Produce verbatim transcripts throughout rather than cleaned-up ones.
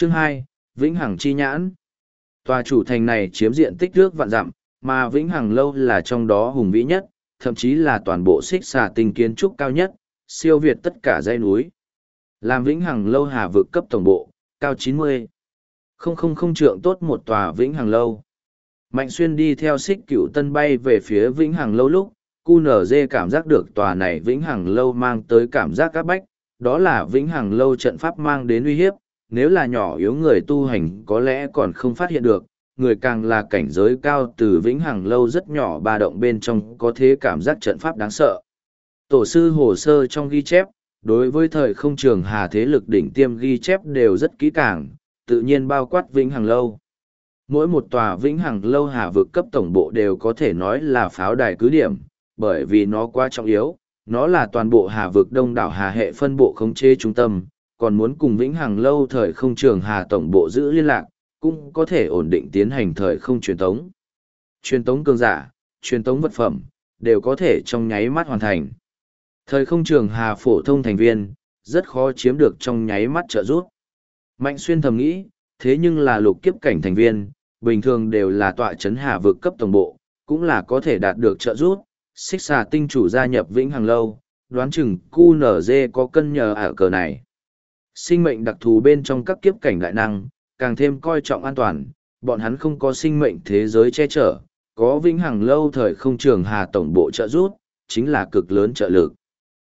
Chương hai, Vĩnh Hằng Chi Nhãn. Tòa chủ thành này chiếm diện tích nước vạn dặm, mà Vĩnh Hằng Lâu là trong đó hùng vĩ nhất, thậm chí là toàn bộ xích xà tinh kiến trúc cao nhất, siêu việt tất cả dãy núi. Làm Vĩnh Hằng Lâu Hà vực cấp tổng bộ, cao chín mươi. Không không không trượng tốt một tòa Vĩnh Hằng Lâu. Mạnh Xuyên đi theo Xích Cửu Tân bay về phía Vĩnh Hằng Lâu lúc, cu nờ dê cảm giác được tòa này Vĩnh Hằng Lâu mang tới cảm giác áp bách, đó là Vĩnh Hằng Lâu trận pháp mang đến uy hiếp, nếu là nhỏ yếu người tu hành có lẽ còn không phát hiện được, người càng là cảnh giới cao từ Vĩnh Hằng Lâu rất nhỏ ba động bên trong có thế cảm giác trận pháp đáng sợ. Tổ sư hồ sơ trong ghi chép, đối với thời không trường hà thế lực đỉnh tiêm ghi chép đều rất kỹ càng, tự nhiên bao quát Vĩnh Hằng Lâu. Mỗi một tòa Vĩnh Hằng Lâu hà vực cấp tổng bộ đều có thể nói là pháo đài cứ điểm, bởi vì nó quá trọng yếu, nó là toàn bộ hà vực đông đảo hà hệ phân bộ khống chế trung tâm, còn muốn cùng Vĩnh Hằng Lâu thời không trường hà tổng bộ giữ liên lạc, cũng có thể ổn định tiến hành thời không truyền tống. Truyền tống cường giả, truyền tống vật phẩm, đều có thể trong nháy mắt hoàn thành. Thời không trường hà phổ thông thành viên, rất khó chiếm được trong nháy mắt trợ giúp. Mạnh Xuyên thầm nghĩ, thế nhưng là lục kiếp cảnh thành viên, bình thường đều là tọa chấn hà vực cấp tổng bộ, cũng là có thể đạt được trợ giúp. Xích xà tinh chủ gia nhập Vĩnh Hằng Lâu, đoán chừng cu nở dê có cân nhờ ở cờ này. Sinh mệnh đặc thù bên trong các kiếp cảnh đại năng, càng thêm coi trọng an toàn, bọn hắn không có sinh mệnh thế giới che chở, có Vĩnh Hằng Lâu thời không trường hà tổng bộ trợ giúp, chính là cực lớn trợ lực.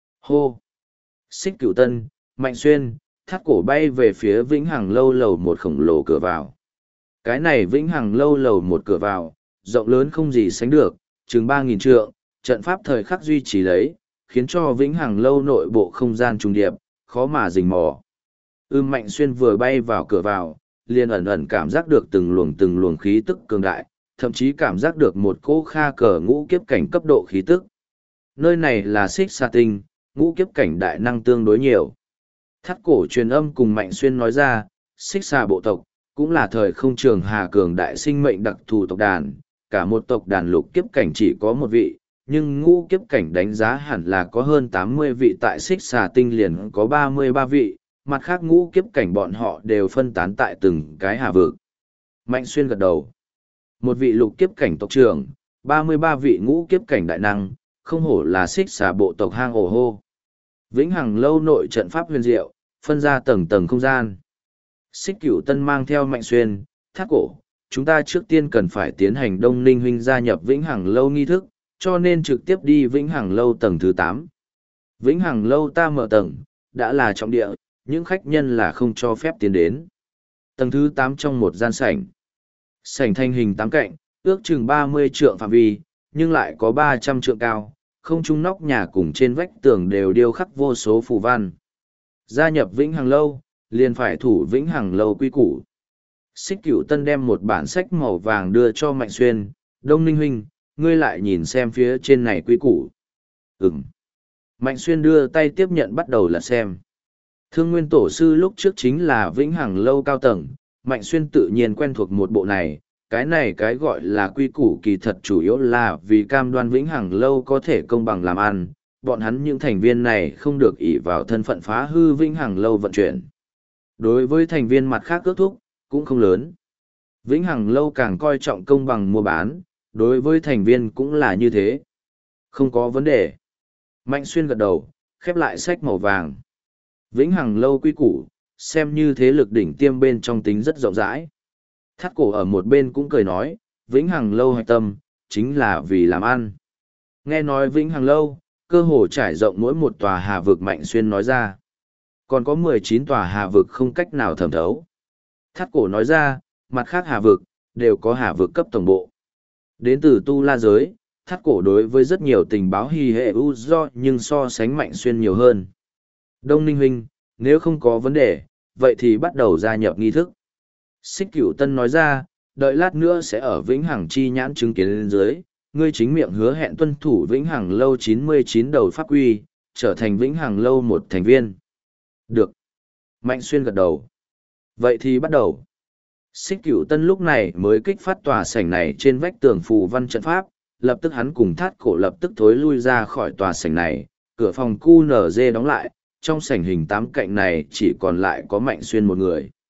Hô! Xích Cửu Tân, Mạnh Xuyên, thắt cổ bay về phía Vĩnh Hằng Lâu lầu một khổng lồ cửa vào. Cái này Vĩnh Hằng Lâu lầu một cửa vào, rộng lớn không gì sánh được, chừng ba nghìn trượng, trận pháp thời khắc duy trì lấy, khiến cho Vĩnh Hằng Lâu nội bộ không gian trùng điệp, khó mà rình mò. Ưm Mạnh Xuyên vừa bay vào cửa vào, liền ẩn ẩn cảm giác được từng luồng từng luồng khí tức cường đại, thậm chí cảm giác được một cỗ kha cờ ngũ kiếp cảnh cấp độ khí tức. Nơi này là Xích Sa Tinh, ngũ kiếp cảnh đại năng tương đối nhiều. Thắt cổ truyền âm cùng Mạnh Xuyên nói ra, Xích Sa bộ tộc, cũng là thời không trường hà cường đại sinh mệnh đặc thù tộc đàn, cả một tộc đàn lục kiếp cảnh chỉ có một vị, nhưng ngũ kiếp cảnh đánh giá hẳn là có hơn tám mươi vị, tại Xích Xà Tinh liền có ba mươi ba vị, mặt khác ngũ kiếp cảnh bọn họ đều phân tán tại từng cái hà vực. Mạnh Xuyên gật đầu. Một vị lục kiếp cảnh tộc trưởng, ba mươi ba vị ngũ kiếp cảnh đại năng, không hổ là Xích Xà bộ tộc hang ổ hô. Vĩnh Hằng Lâu nội trận pháp huyền diệu, phân ra tầng tầng không gian. Xích Cửu Tân mang theo Mạnh Xuyên, thắt cổ, chúng ta trước tiên cần phải tiến hành Đông Ninh huynh gia nhập Vĩnh Hằng Lâu nghi thức, cho nên trực tiếp đi Vĩnh Hằng Lâu tầng thứ tám. Vĩnh Hằng Lâu ta mở tầng, đã là trọng địa, những khách nhân là không cho phép tiến đến. Tầng thứ tám trong một gian sảnh. Sảnh thanh hình tám cạnh, ước chừng ba mươi trượng phạm vi, nhưng lại có ba trăm trượng cao, không trung nóc nhà cùng trên vách tường đều điêu khắc vô số phù văn. Gia nhập Vĩnh Hằng Lâu, liền phải thủ Vĩnh Hằng Lâu quy củ. Xích Cửu Tân đem một bản sách màu vàng đưa cho Mạnh Xuyên, Đông Ninh huynh, ngươi lại nhìn xem phía trên này quy củ. Ừm. Mạnh Xuyên đưa tay tiếp nhận bắt đầu lật xem. Thương Nguyên Tổ sư lúc trước chính là Vĩnh Hằng Lâu cao tầng, Mạnh Xuyên tự nhiên quen thuộc một bộ này, cái này cái gọi là quy củ kỳ thật chủ yếu là vì cam đoan Vĩnh Hằng Lâu có thể công bằng làm ăn, bọn hắn những thành viên này không được ỷ vào thân phận phá hư Vĩnh Hằng Lâu vận chuyển. Đối với thành viên mặt khác ước thúc, cũng không lớn. Vĩnh Hằng Lâu càng coi trọng công bằng mua bán, đối với thành viên cũng là như thế. Không có vấn đề. Mạnh Xuyên gật đầu, khép lại sách màu vàng. Vĩnh Hằng Lâu quy củ, xem như thế lực đỉnh tiêm bên trong tính rất rộng rãi. Thắt cổ ở một bên cũng cười nói, Vĩnh Hằng Lâu hạch tâm, chính là vì làm ăn. Nghe nói Vĩnh Hằng Lâu, cơ hồ trải rộng mỗi một tòa hà vực. Mạnh Xuyên nói ra. Còn có mười chín tòa hà vực không cách nào thẩm thấu. Thắt cổ nói ra, mặt khác hà vực, đều có hà vực cấp tổng bộ. Đến từ tu la giới, thắt cổ đối với rất nhiều tình báo hì hệ u do nhưng so sánh Mạnh Xuyên nhiều hơn. Đông Ninh huynh, nếu không có vấn đề, vậy thì bắt đầu gia nhập nghi thức. Xích Cửu Tân nói ra, đợi lát nữa sẽ ở Vĩnh Hằng chi nhãn chứng kiến lên dưới, ngươi chính miệng hứa hẹn tuân thủ Vĩnh Hằng Lâu chín mươi chín đầu pháp quy, trở thành Vĩnh Hằng Lâu một thành viên. Được. Mạnh Xuyên gật đầu. Vậy thì bắt đầu. Xích Cửu Tân lúc này mới kích phát tòa sảnh này trên vách tường phù văn trận pháp, lập tức hắn cùng thắt cổ lập tức thối lui ra khỏi tòa sảnh này, cửa phòng cu nở dê đóng lại, trong sảnh hình tám cạnh này chỉ còn lại có Mạnh Xuyên một người.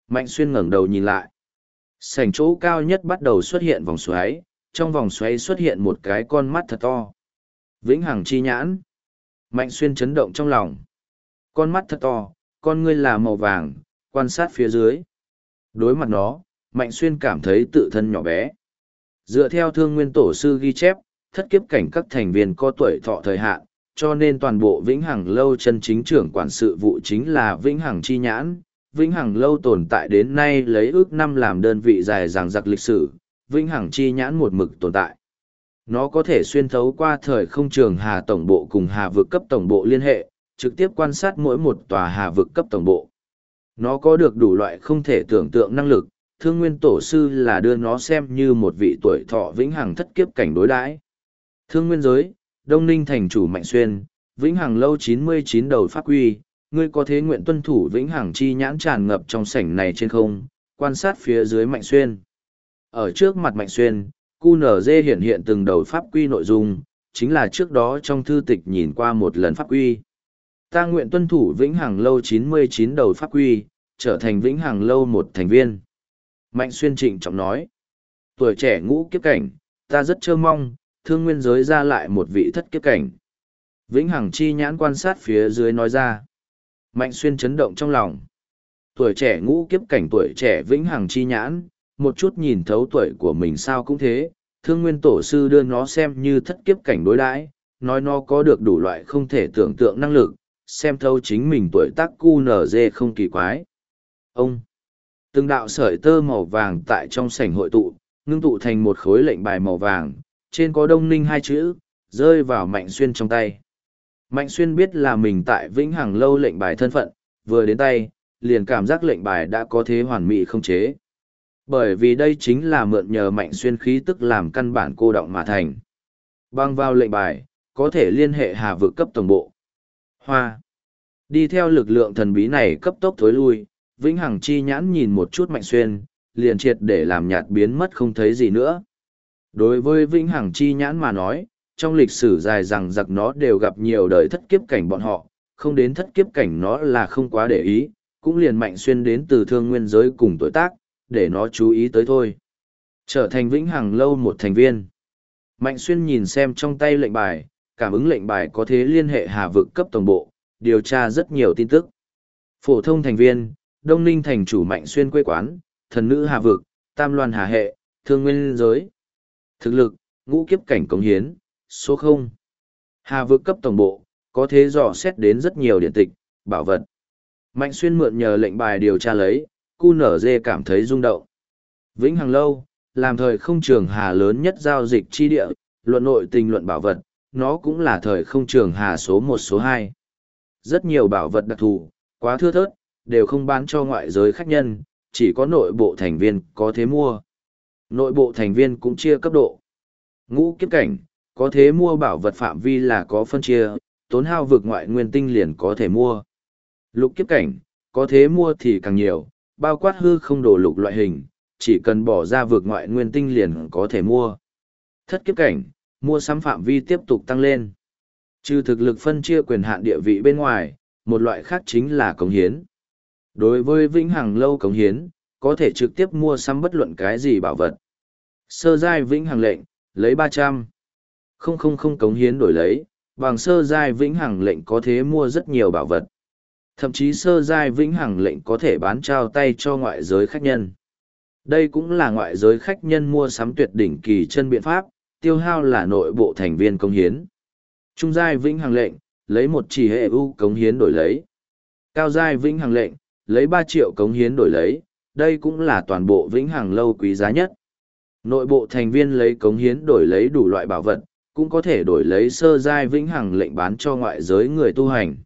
Mạnh Xuyên ngẩng đầu nhìn lại. Sảnh chỗ cao nhất bắt đầu xuất hiện vòng xoáy, trong vòng xoáy xuất hiện một cái con mắt thật to. Vĩnh hằng chi nhãn. Mạnh Xuyên chấn động trong lòng. Con mắt thật to, con ngươi là màu vàng, quan sát phía dưới. Đối mặt nó, Mạnh Xuyên cảm thấy tự thân nhỏ bé. Dựa theo thương nguyên tổ sư ghi chép, thất kiếp cảnh các thành viên có tuổi thọ thời hạn, cho nên toàn bộ Vĩnh Hằng Lâu chân chính trưởng quản sự vụ chính là Vĩnh Hằng chi nhãn. Vĩnh Hằng Lâu tồn tại đến nay lấy ước năm làm đơn vị dài dằng dặc lịch sử, Vĩnh Hằng chi nhãn một mực tồn tại. Nó có thể xuyên thấu qua thời không trường hà tổng bộ cùng hà vực cấp tổng bộ liên hệ, trực tiếp quan sát mỗi một tòa hà vực cấp tổng bộ. Nó có được đủ loại không thể tưởng tượng năng lực, thương nguyên tổ sư là đưa nó xem như một vị tuổi thọ vĩnh hằng thất kiếp cảnh đối đãi. Thương nguyên giới, Đông Ninh thành chủ Mạnh Xuyên, Vĩnh Hằng Lâu chín mươi chín đầu pháp quy, ngươi có thế nguyện tuân thủ Vĩnh Hằng chi nhãn tràn ngập trong sảnh này trên không, quan sát phía dưới Mạnh Xuyên. Ở trước mặt Mạnh Xuyên, quy en giê hiện hiện từng đầu pháp quy nội dung, chính là trước đó trong thư tịch nhìn qua một lần pháp quy. Ta nguyện tuân thủ Vĩnh Hằng Lâu chín mươi chín đầu pháp quy, trở thành Vĩnh Hằng Lâu một thành viên. Mạnh Xuyên trịnh trọng nói, tuổi trẻ ngũ kiếp cảnh, ta rất trơ mong, thương nguyên giới ra lại một vị thất kiếp cảnh. Vĩnh Hằng chi nhãn quan sát phía dưới nói ra. Mạnh Xuyên chấn động trong lòng. Tuổi trẻ ngũ kiếp cảnh, tuổi trẻ Vĩnh Hằng chi nhãn, một chút nhìn thấu tuổi của mình sao cũng thế, thương nguyên tổ sư đưa nó xem như thất kiếp cảnh đối đãi, nói nó có được đủ loại không thể tưởng tượng năng lực, xem thấu chính mình tuổi tác quy en giê không kỳ quái. Ông, từng đạo sợi tơ màu vàng tại trong sảnh hội tụ, ngưng tụ thành một khối lệnh bài màu vàng, trên có Đông Ninh hai chữ, rơi vào Mạnh Xuyên trong tay. Mạnh Xuyên biết là mình tại Vĩnh Hằng Lâu lệnh bài thân phận, vừa đến tay, liền cảm giác lệnh bài đã có thế hoàn mỹ không chế. Bởi vì đây chính là mượn nhờ Mạnh Xuyên khí tức làm căn bản cô động mà thành. Băng vào lệnh bài, có thể liên hệ hà vực cấp tổng bộ. Hoa. Đi theo lực lượng thần bí này cấp tốc thối lui, Vĩnh Hằng chi nhãn nhìn một chút Mạnh Xuyên, liền triệt để làm nhạt biến mất không thấy gì nữa. Đối với Vĩnh Hằng chi nhãn mà nói, trong lịch sử dài rằng giặc nó đều gặp nhiều đời thất kiếp cảnh bọn họ, không đến thất kiếp cảnh nó là không quá để ý, cũng liền Mạnh Xuyên đến từ thương nguyên giới cùng tuổi tác, để nó chú ý tới thôi. Trở thành Vĩnh Hằng Lâu một thành viên. Mạnh Xuyên nhìn xem trong tay lệnh bài, cảm ứng lệnh bài có thế liên hệ hà vực cấp tổng bộ, điều tra rất nhiều tin tức. Phổ thông thành viên, Đông Ninh thành chủ Mạnh Xuyên quê quán, thần nữ hà vực, tam loan hà hệ, thương nguyên giới. Thực lực, ngũ kiếp cảnh cống hiến, số không. Hà vực cấp tổng bộ, có thế dò xét đến rất nhiều điện tịch, bảo vật. Mạnh Xuyên mượn nhờ lệnh bài điều tra lấy, quy en giê cảm thấy rung động. Vĩnh Hằng Lâu, làm thời không trường hà lớn nhất giao dịch chi địa, luận nội tình luận bảo vật, nó cũng là thời không trường hà số một số hai. Rất nhiều bảo vật đặc thù, quá thưa thớt, đều không bán cho ngoại giới khách nhân, chỉ có nội bộ thành viên có thế mua. Nội bộ thành viên cũng chia cấp độ. Ngũ kiếp cảnh, có thế mua bảo vật phạm vi là có phân chia, tốn hao vực ngoại nguyên tinh liền có thể mua. Lục kiếp cảnh, có thế mua thì càng nhiều, bao quát hư không đồ lục loại hình, chỉ cần bỏ ra vực ngoại nguyên tinh liền có thể mua. Thất kiếp cảnh, mua sắm phạm vi tiếp tục tăng lên. Trừ thực lực phân chia quyền hạn địa vị bên ngoài, một loại khác chính là cống hiến. Đối với Vĩnh Hằng Lâu cống hiến, có thể trực tiếp mua sắm bất luận cái gì bảo vật. Sơ giai Vĩnh Hằng lệnh, lấy ba trăm. Không không không cống hiến đổi lấy, bằng sơ giai Vĩnh Hằng lệnh có thể mua rất nhiều bảo vật. Thậm chí sơ giai Vĩnh Hằng lệnh có thể bán trao tay cho ngoại giới khách nhân. Đây cũng là ngoại giới khách nhân mua sắm tuyệt đỉnh kỳ chân biện pháp, tiêu hao là nội bộ thành viên cống hiến. Trung giai Vĩnh Hằng lệnh, lấy một chỉ hệ u cống hiến đổi lấy. Cao giai Vĩnh Hằng lệnh, lấy ba triệu cống hiến đổi lấy, đây cũng là toàn bộ Vĩnh Hằng Lâu quý giá nhất. Nội bộ thành viên lấy cống hiến đổi lấy đủ loại bảo vật, cũng có thể đổi lấy sơ giai Vĩnh Hằng lệnh bán cho ngoại giới người tu hành.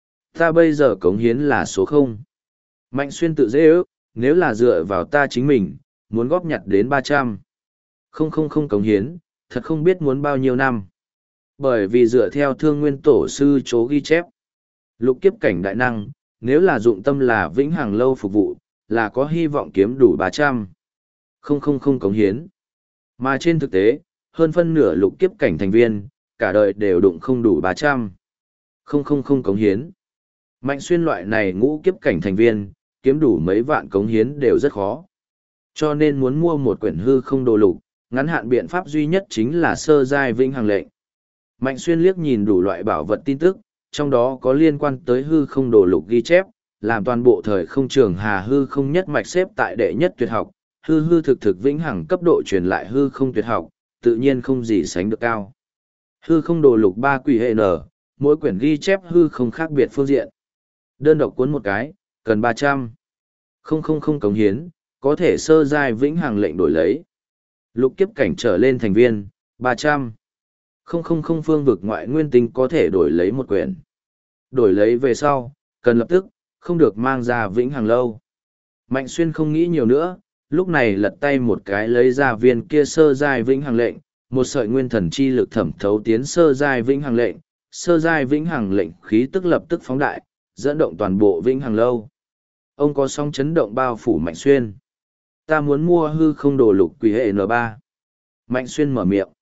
Ta bây giờ cống hiến là số không. Mạnh Xuyên tự dễ ước, nếu là dựa vào ta chính mình, muốn góp nhặt đến ba trăm. Không không không cống hiến, thật không biết muốn bao nhiêu năm. Bởi vì dựa theo thương nguyên tổ sư chố ghi chép, lục kiếp cảnh đại năng, nếu là dụng tâm là Vĩnh Hằng Lâu phục vụ, là có hy vọng kiếm đủ ba trăm. Không không không cống hiến. Mà trên thực tế, hơn phân nửa lục kiếp cảnh thành viên, cả đời đều đụng không đủ ba trăm. Không không không cống hiến. Mạnh Xuyên loại này ngũ kiếp cảnh thành viên, kiếm đủ mấy vạn cống hiến đều rất khó. Cho nên muốn mua một quyển hư không đồ lục, ngắn hạn biện pháp duy nhất chính là sơ giai vĩnh hằng lệnh. Mạnh Xuyên liếc nhìn đủ loại bảo vật tin tức, trong đó có liên quan tới hư không đồ lục ghi chép, làm toàn bộ thời không trường hà hư không nhất mạch xếp tại đệ nhất tuyệt học, hư hư thực thực vĩnh hằng cấp độ truyền lại hư không tuyệt học, tự nhiên không gì sánh được cao. Hư không đồ lục ba quỷ hệ nở, mỗi quyển ghi chép hư không khác biệt phương diện. Đơn độc cuốn một cái, cần ba trăm. Không không không cống hiến, có thể sơ giai vĩnh hằng lệnh đổi lấy. Lục kiếp cảnh trở lên thành viên, ba trăm. Không không không phương vực ngoại nguyên tinh có thể đổi lấy một quyển. Đổi lấy về sau, cần lập tức, không được mang ra vĩnh hằng lâu. Mạnh Xuyên không nghĩ nhiều nữa, lúc này lật tay một cái lấy ra viên kia sơ giai vĩnh hằng lệnh, một sợi nguyên thần chi lực thẩm thấu tiến sơ giai vĩnh hằng lệnh, sơ giai vĩnh hằng lệnh khí tức lập tức phóng đại, dẫn động toàn bộ vĩnh hằng lâu. Ông có sóng chấn động bao phủ Mạnh Xuyên. Ta muốn mua hư không đồ lục quỷ hệ N ba. Mạnh Xuyên mở miệng.